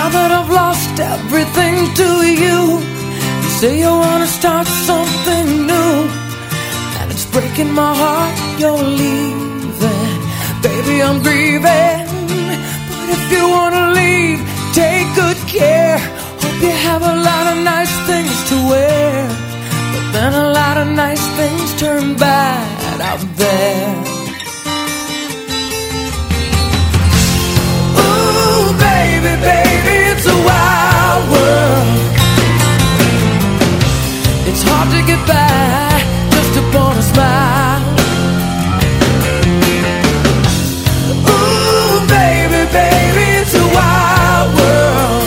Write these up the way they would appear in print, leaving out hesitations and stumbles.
that I've lost everything to you, you say you wanna start something new, and it's breaking my heart you're leaving. Baby, I'm grieving, but if you wanna leave, take good care. Hope you have a lot of nice things to wear, but then a lot of nice things turn bad out there. Ooh, baby, baby, it's a wild world. It's hard to get by just upon a smile. Ooh, baby, baby, it's a wild world.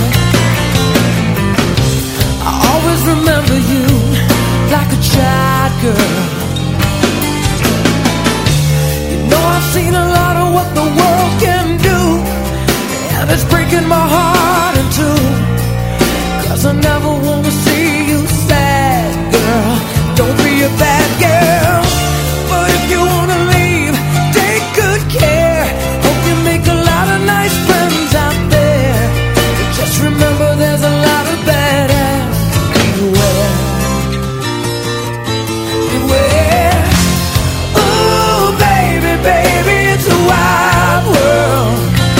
I always remember you like a child girl. You know I've seen a lot of what the world can do, and it's breaking my heart in two, 'cause I never wanna see you sad, girl. Don't be a bad girl, but if you wanna leave, take good care. Hope you make a lot of nice friends out there, but just remember there's a lot of badass beware. Beware. Ooh, baby, baby, it's a wild world.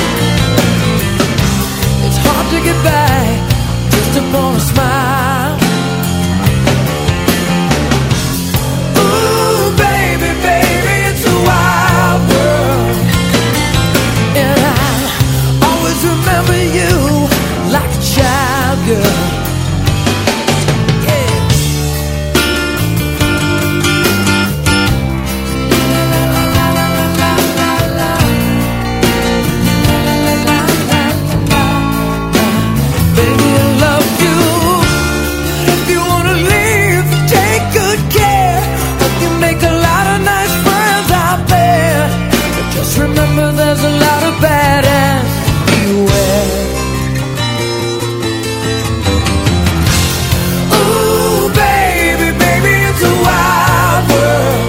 It's hard to get back just upon a smile. Ooh, baby, baby, it's a wild world, and I always remember you like a child girl. Remember there's a lot of badass beware. Ooh, baby, baby, it's a wild world.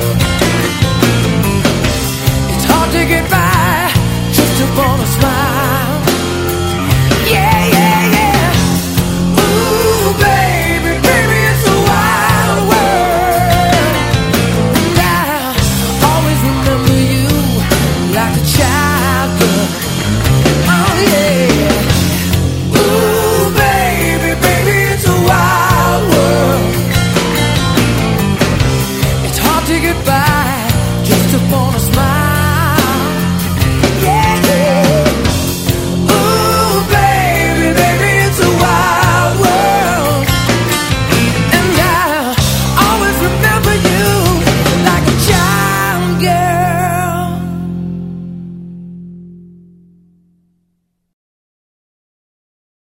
It's hard to get by just upon a smile. Yeah, yeah, yeah. Ooh, baby, baby, it's a wild world. And I always remember you like a child girl. Oh yeah. Ooh, baby, baby, it's a wild world. It's hard to get by